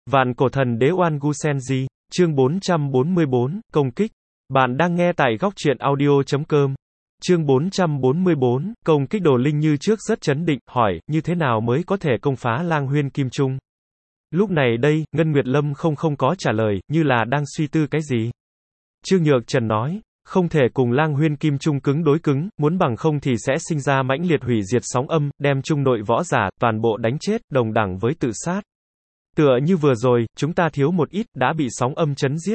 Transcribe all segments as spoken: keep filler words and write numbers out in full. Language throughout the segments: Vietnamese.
Vạn cổ thần đế Oan Gu Senji, chương bốn trăm bốn mươi bốn, công kích. Bạn đang nghe tại góc truyện audio chấm com. Chương bốn trăm bốn mươi bốn, công kích. Đồ Linh như trước rất chấn định, hỏi, như thế nào mới có thể công phá Lang Huyên Kim Trung? Lúc này đây, Ngân Nguyệt Lâm không không có trả lời, như là đang suy tư cái gì. Trương Nhược Trần nói, không thể cùng Lang Huyên Kim Trung cứng đối cứng, muốn bằng không thì sẽ sinh ra mãnh liệt hủy diệt sóng âm, đem trung nội võ giả, toàn bộ đánh chết, đồng đẳng với tự sát. Tựa như vừa rồi, chúng ta thiếu một ít, đã bị sóng âm chấn giết.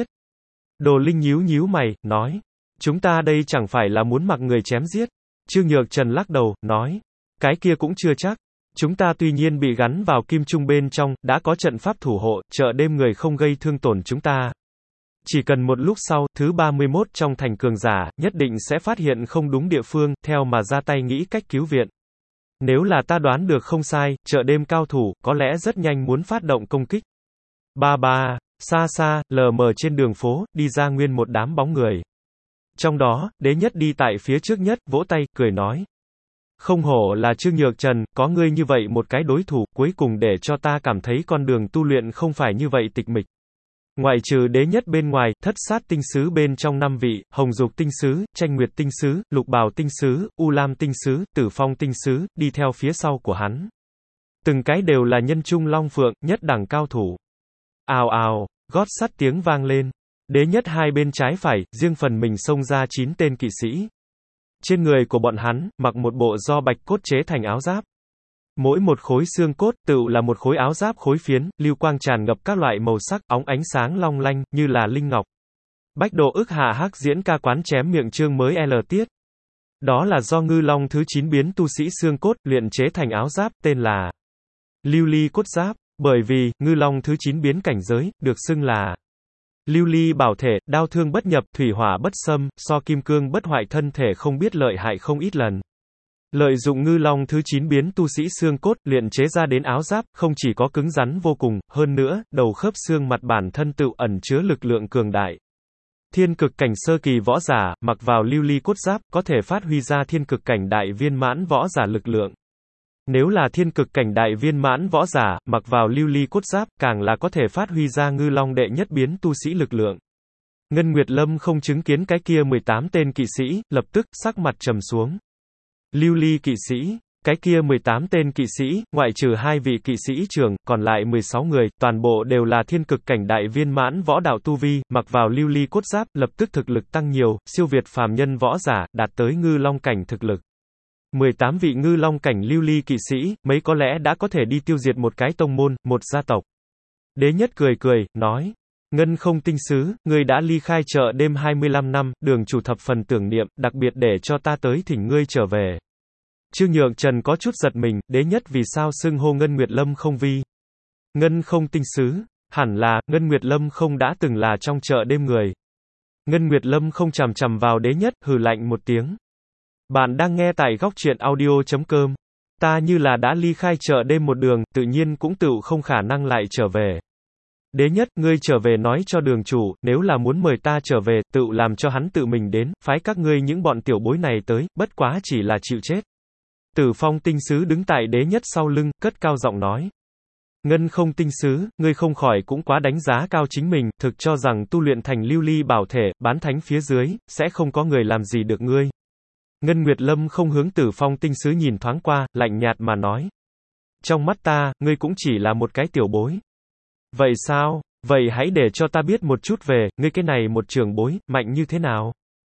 Đồ Linh nhíu nhíu mày, nói, chúng ta đây chẳng phải là muốn mặc người chém giết. Trương Nhược Trần lắc đầu, nói, cái kia cũng chưa chắc. Chúng ta tuy nhiên bị gắn vào kim trung bên trong, đã có trận pháp thủ hộ, chợ đêm người không gây thương tổn chúng ta. Chỉ cần một lúc sau, thứ ba mươi mốt trong thành cường giả, nhất định sẽ phát hiện không đúng địa phương, theo mà ra tay nghĩ cách cứu viện. Nếu là ta đoán được không sai, chợ đêm cao thủ, có lẽ rất nhanh muốn phát động công kích. Ba ba, xa xa, lờ mờ trên đường phố, đi ra nguyên một đám bóng người. Trong đó, đế nhất đi tại phía trước nhất, vỗ tay, cười nói. Không hổ là Trương Nhược Trần, có ngươi như vậy một cái đối thủ, cuối cùng để cho ta cảm thấy con đường tu luyện không phải như vậy tịch mịch. Ngoại trừ đế nhất bên ngoài, thất sát tinh sứ bên trong năm vị, hồng dục tinh sứ, tranh nguyệt tinh sứ, lục bào tinh sứ, u lam tinh sứ, tử phong tinh sứ, đi theo phía sau của hắn. Từng cái đều là nhân trung long phượng, nhất đẳng cao thủ. Ào ào, gót sắt tiếng vang lên. Đế nhất hai bên trái phải, riêng phần mình xông ra chín tên kỵ sĩ. Trên người của bọn hắn, mặc một bộ do bạch cốt chế thành áo giáp. Mỗi một khối xương cốt, tựu là một khối áo giáp khối phiến, lưu quang tràn ngập các loại màu sắc, óng ánh sáng long lanh, như là linh ngọc. Bách độ ức hạ hắc diễn ca quán chém miệng chương mới L tiết. Đó là do ngư long thứ chín biến tu sĩ xương cốt, luyện chế thành áo giáp, tên là lưu ly cốt giáp, bởi vì, ngư long thứ chín biến cảnh giới, được xưng là lưu ly bảo thể, đao thương bất nhập, thủy hỏa bất xâm, so kim cương bất hoại thân thể không biết lợi hại không ít lần. Lợi dụng ngư long thứ chín biến tu sĩ xương cốt, luyện chế ra đến áo giáp, không chỉ có cứng rắn vô cùng, hơn nữa, đầu khớp xương mặt bản thân tự ẩn chứa lực lượng cường đại. Thiên cực cảnh sơ kỳ võ giả, mặc vào lưu ly cốt giáp, có thể phát huy ra thiên cực cảnh đại viên mãn võ giả lực lượng. Nếu là thiên cực cảnh đại viên mãn võ giả, mặc vào lưu ly cốt giáp, càng là có thể phát huy ra ngư long đệ nhất biến tu sĩ lực lượng. Ngân Nguyệt Lâm không chứng kiến cái kia mười tám tên kỵ sĩ, lập tức, sắc mặt trầm xuống. Lưu ly kỵ sĩ, cái kia mười tám tên kỵ sĩ, ngoại trừ hai vị kỵ sĩ trưởng, còn lại mười sáu người, toàn bộ đều là thiên cực cảnh đại viên mãn võ đạo tu vi, mặc vào lưu ly cốt giáp, lập tức thực lực tăng nhiều, siêu việt phàm nhân võ giả, đạt tới ngư long cảnh thực lực. mười tám vị ngư long cảnh lưu ly kỵ sĩ, mấy có lẽ đã có thể đi tiêu diệt một cái tông môn, một gia tộc. Đế nhất cười cười, nói. Ngân không tinh sứ, ngươi đã ly khai chợ đêm hai mươi lăm năm, đường chủ thập phần tưởng niệm, đặc biệt để cho ta tới thỉnh ngươi trở về. Trương Nhược Trần có chút giật mình, đế nhất vì sao xưng hô Ngân Nguyệt Lâm không vi. Ngân không tinh sứ, hẳn là, Ngân Nguyệt Lâm không đã từng là trong chợ đêm người. Ngân Nguyệt Lâm không chằm chằm vào đế nhất, hừ lạnh một tiếng. Bạn đang nghe tại góc truyện audio chấm com. Ta như là đã ly khai chợ đêm một đường, tự nhiên cũng tự không khả năng lại trở về. Đế nhất, ngươi trở về nói cho đường chủ, nếu là muốn mời ta trở về, tự làm cho hắn tự mình đến, phái các ngươi những bọn tiểu bối này tới, bất quá chỉ là chịu chết. Tử phong tinh sứ đứng tại đế nhất sau lưng, cất cao giọng nói. Ngân không tinh sứ, ngươi không khỏi cũng quá đánh giá cao chính mình, thực cho rằng tu luyện thành lưu ly bảo thể, bán thánh phía dưới, sẽ không có người làm gì được ngươi. Ngân Nguyệt Lâm không hướng tử phong tinh sứ nhìn thoáng qua, lạnh nhạt mà nói. Trong mắt ta, ngươi cũng chỉ là một cái tiểu bối. Vậy sao? Vậy hãy để cho ta biết một chút về, ngươi cái này một trưởng bối, mạnh như thế nào?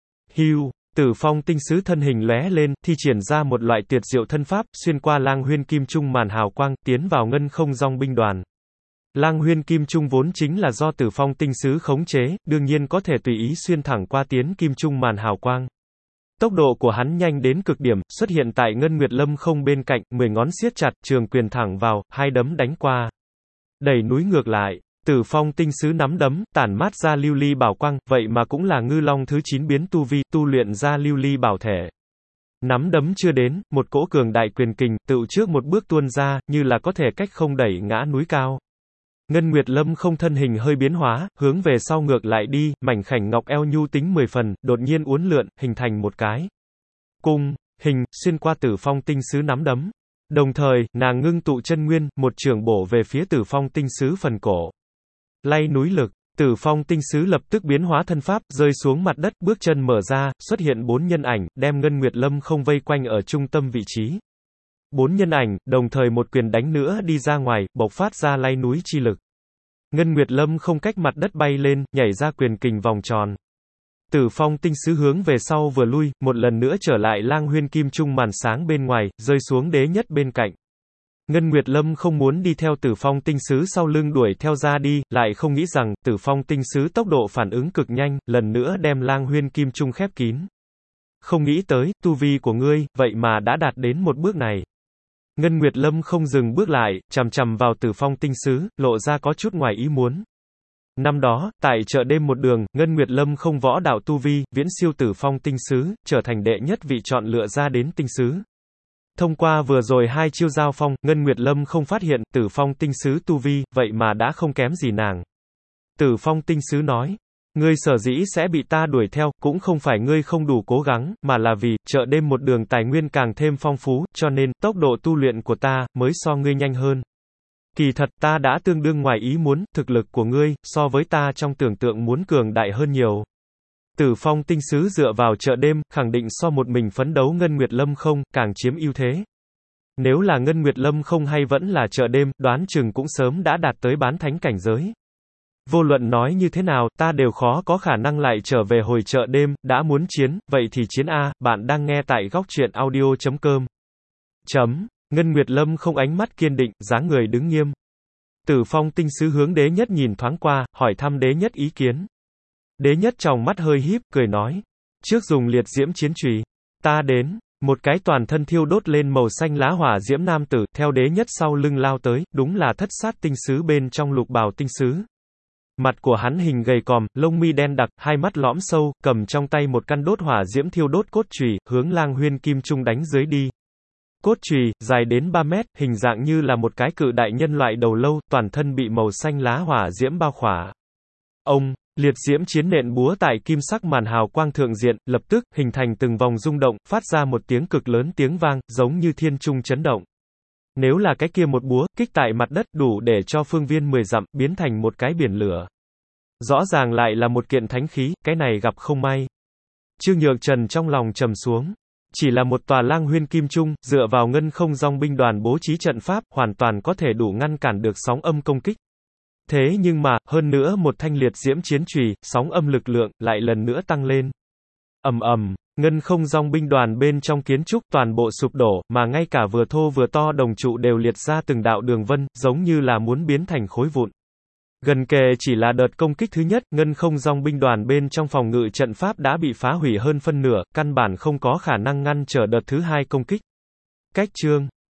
Hưu, tử phong tinh sứ thân hình lóe lên, thi triển ra một loại tuyệt diệu thân pháp, xuyên qua Lang Huyên Kim Trung màn hào quang, tiến vào ngân không dòng binh đoàn. Lang Huyên Kim Trung vốn chính là do tử phong tinh sứ khống chế, đương nhiên có thể tùy ý xuyên thẳng qua tiến Kim Trung màn hào quang. Tốc độ của hắn nhanh đến cực điểm, xuất hiện tại Ngân Nguyệt Lâm không bên cạnh, mười ngón siết chặt, trường quyền thẳng vào, hai đấm đánh qua. Đẩy núi ngược lại, tử phong tinh sứ nắm đấm, tản mát ra lưu ly bảo quang, vậy mà cũng là ngư long thứ chín biến tu vi, tu luyện ra lưu ly bảo thể. Nắm đấm chưa đến, một cỗ cường đại quyền kình, tựu trước một bước tuôn ra, như là có thể cách không đẩy ngã núi cao. Ngân Nguyệt Lâm không thân hình hơi biến hóa, hướng về sau ngược lại đi, mảnh khảnh ngọc eo nhu tính mười phần, đột nhiên uốn lượn, hình thành một cái cung, hình, xuyên qua tử phong tinh sứ nắm đấm. Đồng thời, nàng ngưng tụ chân nguyên, một trường bổ về phía tử phong tinh sứ phần cổ. Lay núi lực. Tử Phong tinh sứ lập tức biến hóa thân pháp, rơi xuống mặt đất, bước chân mở ra, xuất hiện bốn nhân ảnh, đem Ngân Nguyệt Lâm không vây quanh ở trung tâm vị trí. Bốn nhân ảnh, đồng thời một quyền đánh nữa đi ra ngoài, bộc phát ra lay núi chi lực. Ngân Nguyệt Lâm không cách mặt đất bay lên, nhảy ra quyền kình vòng tròn. Tử Phong tinh sứ hướng về sau vừa lui, một lần nữa trở lại Lang Huyên Kim Trung màn sáng bên ngoài, rơi xuống đế nhất bên cạnh. Ngân Nguyệt Lâm không muốn đi theo Tử Phong tinh sứ sau lưng đuổi theo ra đi, lại không nghĩ rằng, Tử Phong tinh sứ tốc độ phản ứng cực nhanh, lần nữa đem Lang Huyên Kim Trung khép kín. Không nghĩ tới, tu vi của ngươi, vậy mà đã đạt đến một bước này. Ngân Nguyệt Lâm không dừng bước lại, chằm chằm vào Tử Phong tinh sứ, lộ ra có chút ngoài ý muốn. Năm đó, tại chợ đêm một đường, Ngân Nguyệt Lâm không võ đạo tu vi, viễn siêu Tử Phong tinh sứ, trở thành đệ nhất vị chọn lựa ra đến tinh sứ. Thông qua vừa rồi hai chiêu giao phong, Ngân Nguyệt Lâm không phát hiện, Tử Phong tinh sứ tu vi, vậy mà đã không kém gì nàng. Tử Phong tinh sứ nói, ngươi sở dĩ sẽ bị ta đuổi theo, cũng không phải ngươi không đủ cố gắng, mà là vì, chợ đêm một đường tài nguyên càng thêm phong phú, cho nên, tốc độ tu luyện của ta, mới so ngươi nhanh hơn. Kỳ thật, ta đã tương đương ngoài ý muốn, thực lực của ngươi, so với ta trong tưởng tượng muốn cường đại hơn nhiều. Tử Phong tinh sứ dựa vào chợ đêm, khẳng định so một mình phấn đấu Ngân Nguyệt Lâm không, càng chiếm ưu thế. Nếu là Ngân Nguyệt Lâm không hay vẫn là chợ đêm, đoán chừng cũng sớm đã đạt tới bán thánh cảnh giới. Vô luận nói như thế nào, ta đều khó có khả năng lại trở về hồi chợ đêm, đã muốn chiến, vậy thì chiến a, bạn đang nghe tại góc truyện audio chấm com. Chấm. Ngân Nguyệt Lâm không ánh mắt kiên định, dáng người đứng nghiêm. Tử Phong tinh sứ hướng đế nhất nhìn thoáng qua, hỏi thăm đế nhất ý kiến. Đế nhất tròng mắt hơi híp, cười nói. Trước dùng liệt diễm chiến chùy. Ta đến. Một cái toàn thân thiêu đốt lên màu xanh lá hỏa diễm nam tử, theo đế nhất sau lưng lao tới, đúng là thất sát tinh sứ bên trong lục bào tinh sứ. Mặt của hắn hình gầy còm, lông mi đen đặc, hai mắt lõm sâu, cầm trong tay một căn đốt hỏa diễm thiêu đốt cốt chùy, hướng Lang Huyên Kim Trung đánh dưới đi. Cốt chùy, dài đến ba mét, hình dạng như là một cái cự đại nhân loại đầu lâu, toàn thân bị màu xanh lá hỏa diễm bao khỏa. Ông, liệt diễm chiến nện búa tại kim sắc màn hào quang thượng diện, lập tức, hình thành từng vòng rung động, phát ra một tiếng cực lớn tiếng vang, giống như thiên trung chấn động. Nếu là cái kia một búa, kích tại mặt đất, đủ để cho phương viên mười dặm, biến thành một cái biển lửa. Rõ ràng lại là một kiện thánh khí, cái này gặp không may. Trương Nhược Trần trong lòng trầm xuống. Chỉ là một tòa Lang Huyên Kim Trung, dựa vào ngân không dòng binh đoàn bố trí trận pháp, hoàn toàn có thể đủ ngăn cản được sóng âm công kích. Thế nhưng mà, hơn nữa một thanh liệt diễm chiến chùy, sóng âm lực lượng, lại lần nữa tăng lên. Ầm ầm, ngân không dòng binh đoàn bên trong kiến trúc toàn bộ sụp đổ, mà ngay cả vừa thô vừa to đồng trụ đều liệt ra từng đạo đường vân, giống như là muốn biến thành khối vụn. Gần kề chỉ là đợt công kích thứ nhất, ngân không dòng binh đoàn bên trong phòng ngự trận pháp đã bị phá hủy hơn phân nửa, căn bản không có khả năng ngăn trở đợt thứ hai công kích. Cách chương